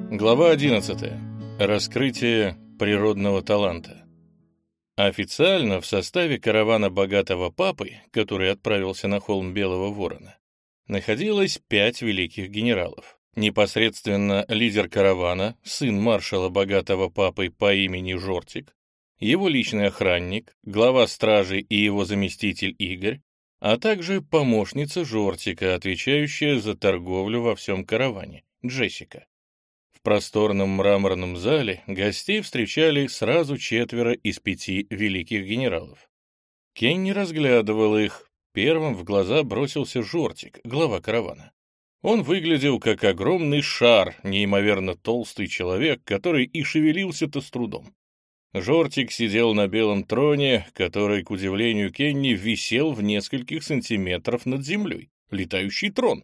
Глава 11. Раскрытие природного таланта. Официально в составе каравана богатого папы, который отправился на холм Белого Ворона, находилось 5 великих генералов. Непосредственно лидер каравана, сын маршала богатого папы по имени Жортик, его личный охранник, глава стражи и его заместитель Игорь, а также помощница Жортика, отвечающая за торговлю во всем караване, Джессика. В просторном мраморном зале гостей встречали сразу 4 из 5 великих генералов. Кенни разглядывал их. Первым в глаза бросился Жортик, глава каравана. Он выглядел как огромный шар, неимоверно толстый человек, который и шевелился-то с трудом. Жортик сидел на белом троне, который, к удивлению Кенни, висел в нескольких сантиметров над землей. Летающий трон.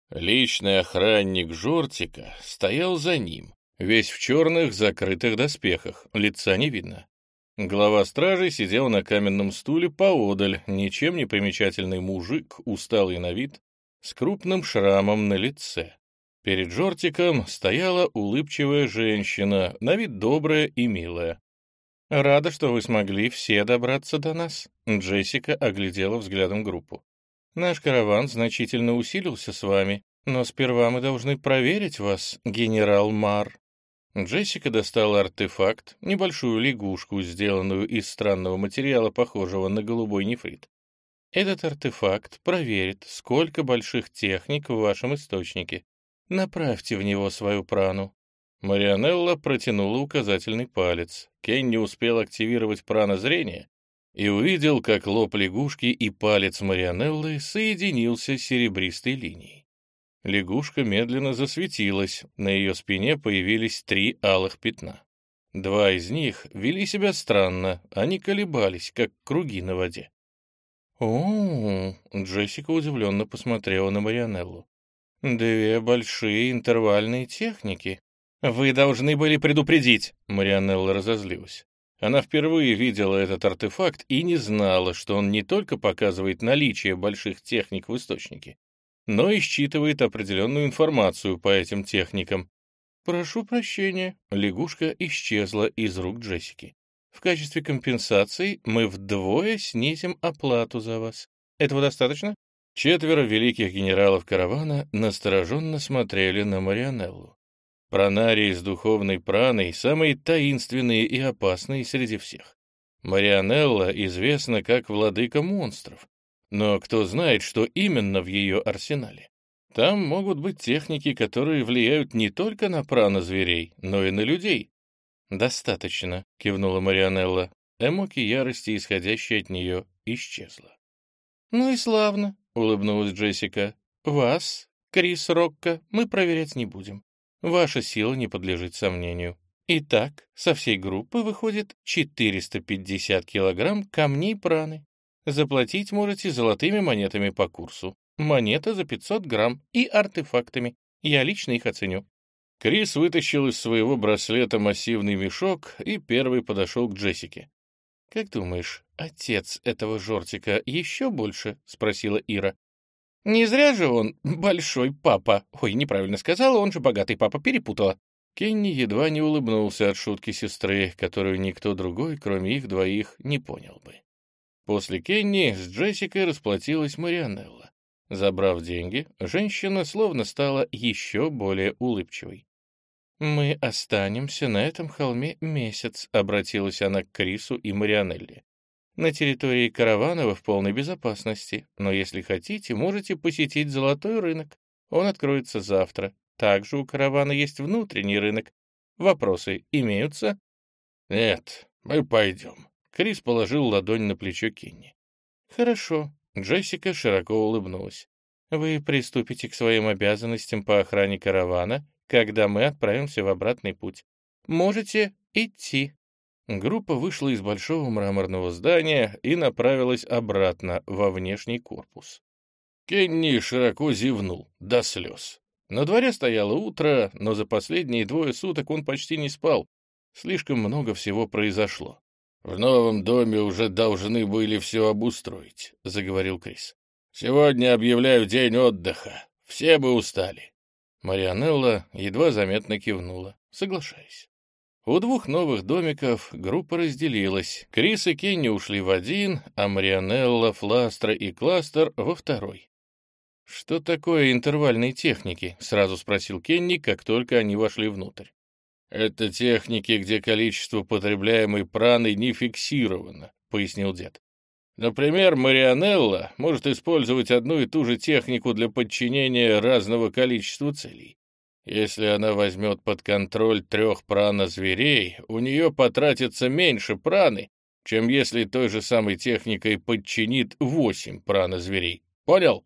Личный охранник Жортика стоял за ним, весь в черных закрытых доспехах, лица не видно. Глава стражи сидел на каменном стуле поодаль, ничем не примечательный мужик, усталый на вид, с крупным шрамом на лице. Перед Жортиком стояла улыбчивая женщина, на вид добрая и милая. «Рада, что вы смогли все добраться до нас», — Джессика оглядела взглядом группу. «Наш караван значительно усилился с вами, но сперва мы должны проверить вас, генерал Мар». Джессика достала артефакт, небольшую лягушку, сделанную из странного материала, похожего на голубой нефрит. Этот артефакт проверит, сколько больших техник в вашем источнике. Направьте в него свою прану. Марианелла протянула указательный палец. Кенни успел активировать пранозрение и увидел, как лоб лягушки и палец Марианеллы соединился с серебристой линией. Лягушка медленно засветилась, на ее спине появились 3 алых пятна. 2 из них вели себя странно, они колебались, как круги на воде. «О-о-о!» — Джессика удивленно посмотрела на Марианеллу. «2 большие интервальные техники. Вы должны были предупредить!» — Марианелла разозлилась. Она впервые видела этот артефакт и не знала, что он не только показывает наличие больших техник в источнике, но и считывает определенную информацию по этим техникам. «Прошу прощения», — лягушка исчезла из рук Джессики. «В качестве компенсации мы вдвое снизим оплату за вас. Этого достаточно?» 4 великих генералов каравана настороженно смотрели на Марианеллу. Пранарии с духовной праной самые таинственные и опасные среди всех. Марианелла известна как владыка монстров, но кто знает, что именно в ее арсенале. Там могут быть техники, которые влияют не только на прано-зверей, но и на людей. «Достаточно», — кивнула Марианелла. Эмоки ярости, исходящие от нее, исчезла. «Ну и славно», — улыбнулась Джессика. «Вас, Крис Рокко, мы проверять не будем. Ваша сила не подлежит сомнению. Итак, со всей группы выходит 450 килограмм камней праны. Заплатить можете золотыми монетами по курсу. Монета за 500 грамм и артефактами. Я лично их оценю». Крис вытащил из своего браслета массивный мешок и первый подошел к Джессике. «Как думаешь, отец этого Жортика еще больше?» — спросила Ира. «Не зря же он большой папа. Ой, неправильно сказала, он же богатый папа, перепутала». Кенни едва не улыбнулся от шутки сестры, которую никто другой, кроме их двоих, не понял бы. После Кенни с Джессикой расплатилась Марианелла. Забрав деньги, женщина словно стала еще более улыбчивой. «Мы останемся на этом холме месяц», — обратилась она к Крису и Марианелле. «На территории каравана вы в полной безопасности, но если хотите, можете посетить Золотой рынок. Он откроется завтра. Также у каравана есть внутренний рынок. Вопросы имеются?» «Нет, мы пойдем». Крис положил ладонь на плечо Кенни. «Хорошо», — Джессика широко улыбнулась. «Вы приступите к своим обязанностям по охране каравана, когда мы отправимся в обратный путь. Можете идти». Группа вышла из большого мраморного здания и направилась обратно во внешний корпус. Кенни широко зевнул, до слез. На дворе стояло утро, но за последние 2 суток он почти не спал. Слишком много всего произошло. «В новом доме уже должны были все обустроить», — заговорил Крис. «Сегодня объявляю день отдыха. Все бы устали». Марианелла едва заметно кивнула, соглашаясь. У двух новых домиков группа разделилась. Крис и Кенни ушли в один, а Марианелла, Фластра и Кластер во второй. «Что такое интервальные техники?» — сразу спросил Кенни, как только они вошли внутрь. «Это техники, где количество потребляемой праны не фиксировано», — пояснил дед. «Например, Марианелла может использовать одну и ту же технику для подчинения разного количества целей. Если она возьмет под контроль 3 прана-зверей, у нее потратится меньше праны, чем если той же самой техникой подчинит 8 прана-зверей. Понял?»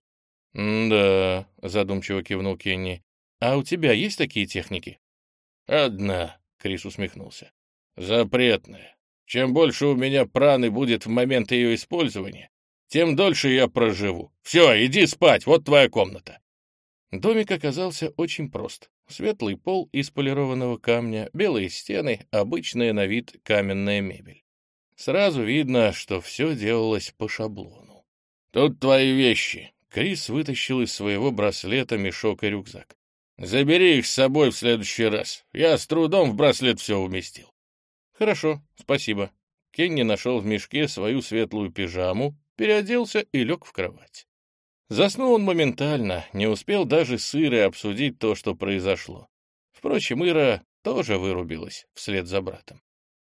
«Да», — задумчиво кивнул Кенни. «А у тебя есть такие техники?» «Одна», — Крис усмехнулся. «Запретная. Чем больше у меня праны будет в момент ее использования, тем дольше я проживу. Все, иди спать, вот твоя комната». Домик оказался очень прост. Светлый пол из полированного камня, белые стены, обычная на вид каменная мебель. Сразу видно, что все делалось по шаблону. «Тут твои вещи». Крис вытащил из своего браслета мешок и рюкзак. «Забери их с собой в следующий раз. Я с трудом в браслет все уместил». «Хорошо, спасибо». Кенни нашел в мешке свою светлую пижаму, переоделся и лег в кровать. Заснул он моментально, не успел даже с Ирой обсудить то, что произошло. Впрочем, Ира тоже вырубилась вслед за братом.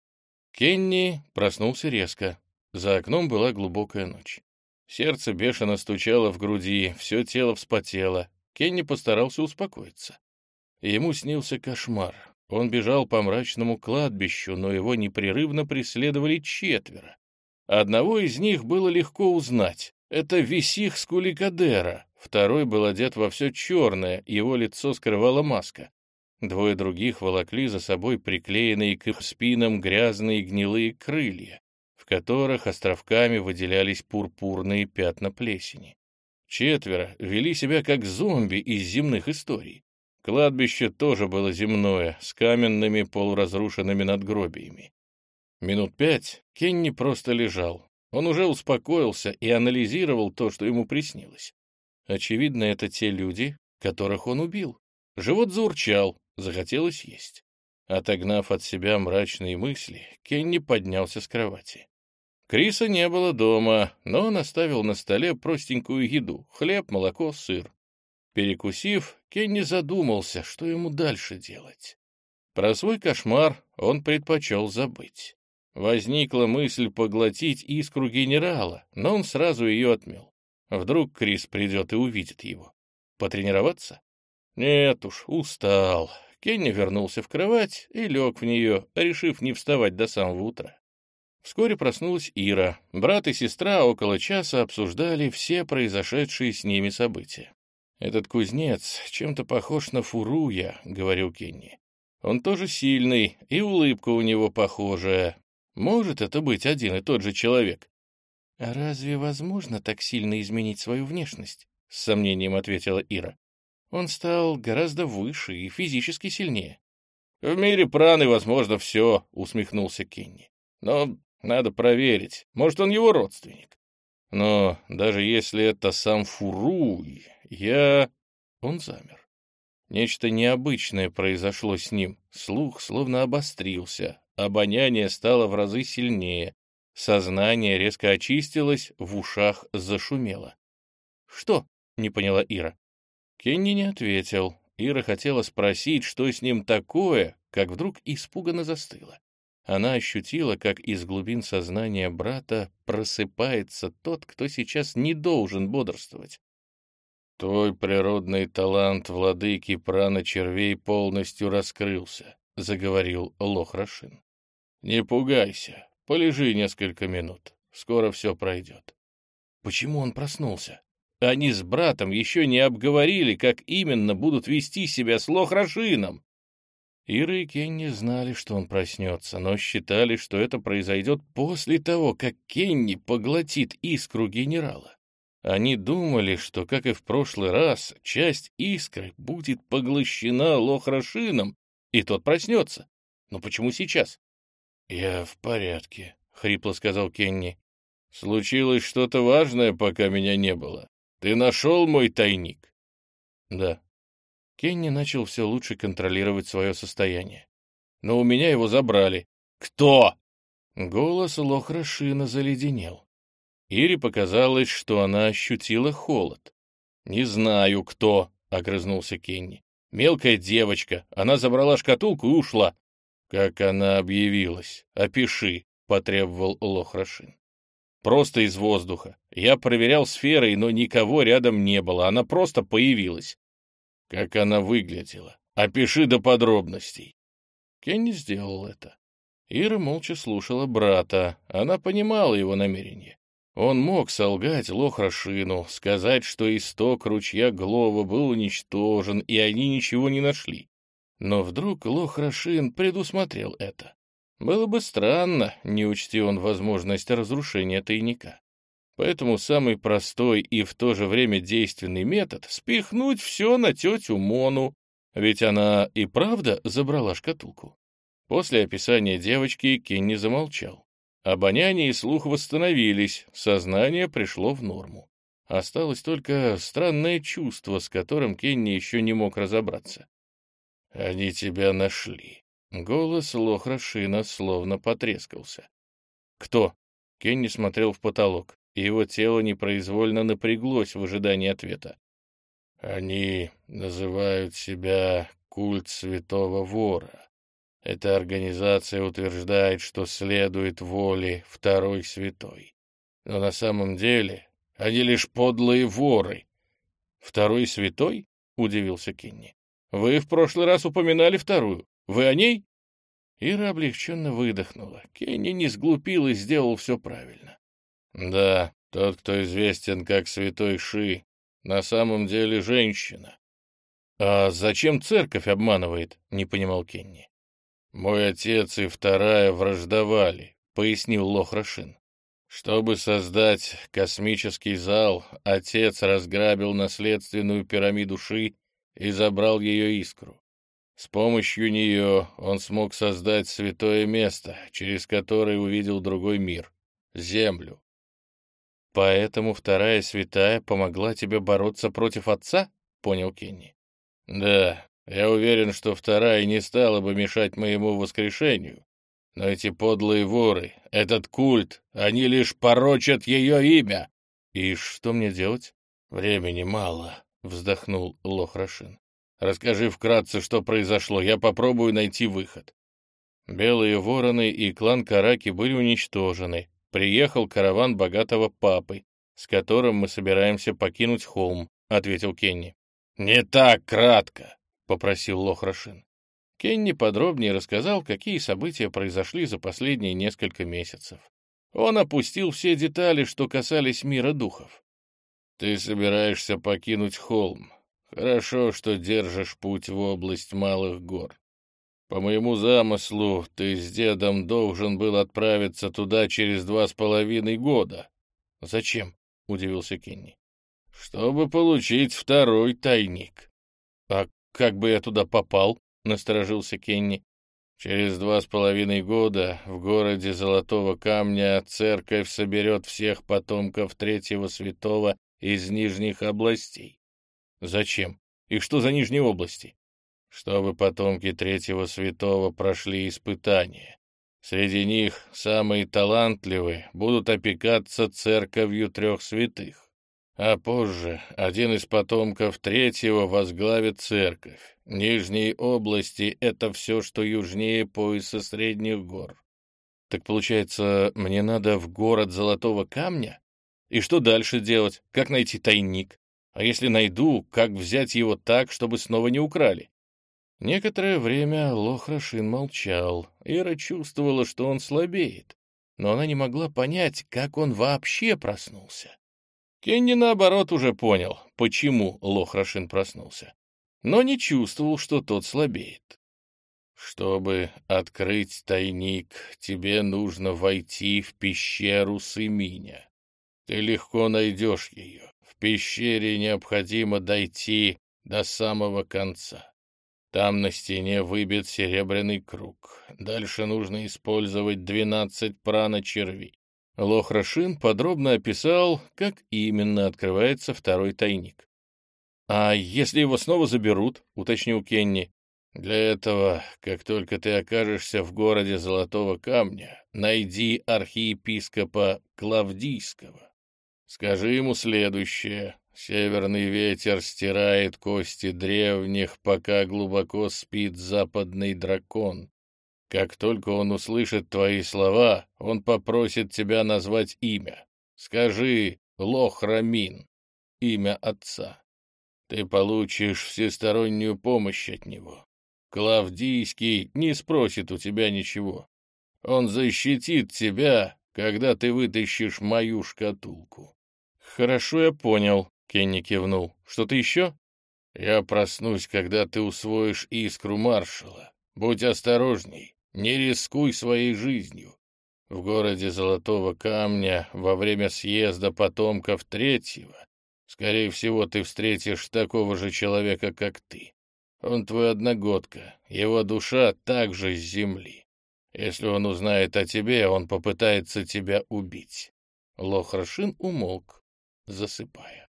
Кенни проснулся резко. За окном была глубокая ночь. Сердце бешено стучало в груди, все тело вспотело. Кенни постарался успокоиться. Ему снился кошмар. Он бежал по мрачному кладбищу, но его непрерывно преследовали 4. Одного из них было легко узнать. Это Висих Скуликадера. Второй был одет во все черное, его лицо скрывала маска. 2 других волокли за собой приклеенные к их спинам грязные гнилые крылья, в которых островками выделялись пурпурные пятна плесени. 4 вели себя как зомби из земных историй. Кладбище тоже было земное, с каменными полуразрушенными надгробиями. Минут 5 Кенни просто лежал. Он уже успокоился и анализировал то, что ему приснилось. Очевидно, это те люди, которых он убил. Живот заурчал, захотелось есть. Отогнав от себя мрачные мысли, Кенни поднялся с кровати. Криса не было дома, но он оставил на столе простенькую еду — хлеб, молоко, сыр. Перекусив, Кенни задумался, что ему дальше делать. Про свой кошмар он предпочел забыть. Возникла мысль поглотить искру генерала, но он сразу ее отмел. Вдруг Крис придет и увидит его. Потренироваться? Нет уж, устал. Кенни вернулся в кровать и лег в нее, решив не вставать до самого утра. Вскоре проснулась Ира. Брат и сестра около часа обсуждали все произошедшие с ними события. «Этот кузнец чем-то похож на Фуруя», — говорил Кенни. «Он тоже сильный, и улыбка у него похожая. Может это быть один и тот же человек?» «А разве возможно так сильно изменить свою внешность?» — с сомнением ответила Ира. «Он стал гораздо выше и физически сильнее». «В мире праны возможно все», — усмехнулся Кенни. «Но надо проверить. Может, он его родственник. Но даже если это сам Фуруй, Он замер. Нечто необычное произошло с ним. Слух словно обострился, обоняние стало в разы сильнее, сознание резко очистилось, в ушах зашумело. «Что?» — не поняла Ира. Кенни не ответил. Ира хотела спросить, что с ним такое, как вдруг испуганно застыла. Она ощутила, как из глубин сознания брата просыпается тот, кто сейчас не должен бодрствовать. «Твой природный талант владыки прана червей полностью раскрылся», — заговорил Лох-Рашин. «Не пугайся, полежи несколько минут, скоро все пройдет». Почему он проснулся? Они с братом еще не обговорили, как именно будут вести себя с Лох-Рашином. Ира и Кенни знали, что он проснется, но считали, что это произойдет после того, как Кенни поглотит искру генерала. Они думали, что, как и в прошлый раз, часть искры будет поглощена Лох-Рашином, и тот проснется. Но почему сейчас? «Я в порядке», — хрипло сказал Кенни. «Случилось что-то важное, пока меня не было. Ты нашел мой тайник?» «Да». Кенни начал все лучше контролировать свое состояние. «Но у меня его забрали». «Кто?» Голос Лохрашина заледенел. Ире показалось, что она ощутила холод. «Не знаю, кто», — огрызнулся Кенни. «Мелкая девочка. Она забрала шкатулку и ушла». «Как она объявилась? Опиши», — потребовал Лохрашин. «Просто из воздуха. Я проверял сферой, но никого рядом не было. Она просто появилась». «Как она выглядела? Опиши до подробностей». Кенни сделал это. Ира молча слушала брата. Она понимала его намерение. Он мог солгать Лохрашину, сказать, что исток ручья Глова был уничтожен, и они ничего не нашли. Но вдруг Лохрашин предусмотрел это. Было бы странно, не учти он возможность разрушения тайника. Поэтому самый простой и в то же время действенный метод — спихнуть все на тетю Мону, ведь она и правда забрала шкатулку. После описания девочки Кенни замолчал. Обоняние и слух восстановились, сознание пришло в норму. Осталось только странное чувство, с которым Кенни еще не мог разобраться. «Они тебя нашли». Голос Лохрашина словно потрескался. «Кто?» Кенни смотрел в потолок, и его тело непроизвольно напряглось в ожидании ответа. «Они называют себя культ Святого Вора. Эта организация утверждает, что следует воле Второй Святой. Но на самом деле они лишь подлые воры». «Второй Святой?» — удивился Кенни. «Вы в прошлый раз упоминали вторую. Вы о ней?» Ира облегченно выдохнула. Кенни не сглупил и сделал все правильно. «Да, тот, кто известен как Святой Ши, на самом деле женщина». «А зачем церковь обманывает?» — не понимал Кенни. «Мой отец и вторая враждовали», — пояснил Лохрашин. «Чтобы создать космический зал, отец разграбил наследственную пирамиду Ши и забрал ее искру. С помощью нее он смог создать святое место, через которое увидел другой мир — Землю». «Поэтому вторая святая помогла тебе бороться против отца?» — понял Кенни. «Да, я уверен, что вторая не стала бы мешать моему воскрешению, но эти подлые воры, этот культ, они лишь порочат ее имя». «И что мне делать?» «Времени мало», — вздохнул Лохрашин. «Расскажи вкратце, что произошло, я попробую найти выход». Белые вороны и клан Караки были уничтожены. Приехал караван богатого папы, с которым мы собираемся покинуть холм, — ответил Кенни. «Не так кратко», — попросил Лохрашин. Кенни подробнее рассказал, какие события произошли за последние несколько месяцев. Он опустил все детали, что касались мира духов. «Ты собираешься покинуть холм. Хорошо, что держишь путь в область Малых гор. По моему замыслу, ты с дедом должен был отправиться туда через 2,5 года». «Зачем?» — удивился Кенни. «Чтобы получить второй тайник». «А как бы я туда попал?» — насторожился Кенни. «Через 2,5 года в городе Золотого Камня церковь соберет всех потомков Третьего Святого из Нижних областей». «Зачем? И что за Нижние области?» «Чтобы потомки Третьего Святого прошли испытания. Среди них самые талантливые будут опекаться церковью Трех Святых. А позже один из потомков Третьего возглавит церковь. Нижние области — это все, что южнее пояса Средних гор». «Так получается, мне надо в город Золотого Камня? И что дальше делать? Как найти тайник? А если найду, как взять его так, чтобы снова не украли?» Некоторое время Лохрашин молчал. Ира чувствовала, что он слабеет, но она не могла понять, как он вообще проснулся. Кенни, наоборот, уже понял, почему Лохрашин проснулся, но не чувствовал, что тот слабеет. «Чтобы открыть тайник, тебе нужно войти в пещеру Сыминя. Ты легко найдешь ее. В пещере необходимо дойти до самого конца. Там на стене выбит серебряный круг. Дальше нужно использовать 12 прана-червей». Лохрашин подробно описал, как именно открывается второй тайник. «А если его снова заберут?» — уточнил Кенни. «Для этого, как только ты окажешься в городе Золотого Камня, найди архиепископа Клавдийского. Скажи ему следующее. Северный ветер стирает кости древних, пока глубоко спит западный дракон. Как только он услышит твои слова, он попросит тебя назвать имя. Скажи Лохрамин, имя отца. Ты получишь всестороннюю помощь от него. Клавдийский не спросит у тебя ничего. Он защитит тебя, когда ты вытащишь мою шкатулку». «Хорошо, я понял», — Кенни кивнул. «Что-то еще?» «Я проснусь, когда ты усвоишь искру маршала. Будь осторожней, не рискуй своей жизнью. В городе Золотого Камня во время съезда потомков Третьего, скорее всего, ты встретишь такого же человека, как ты. Он твой одногодка, его душа также с земли. Если он узнает о тебе, он попытается тебя убить». Лохрашин умолк, засыпая.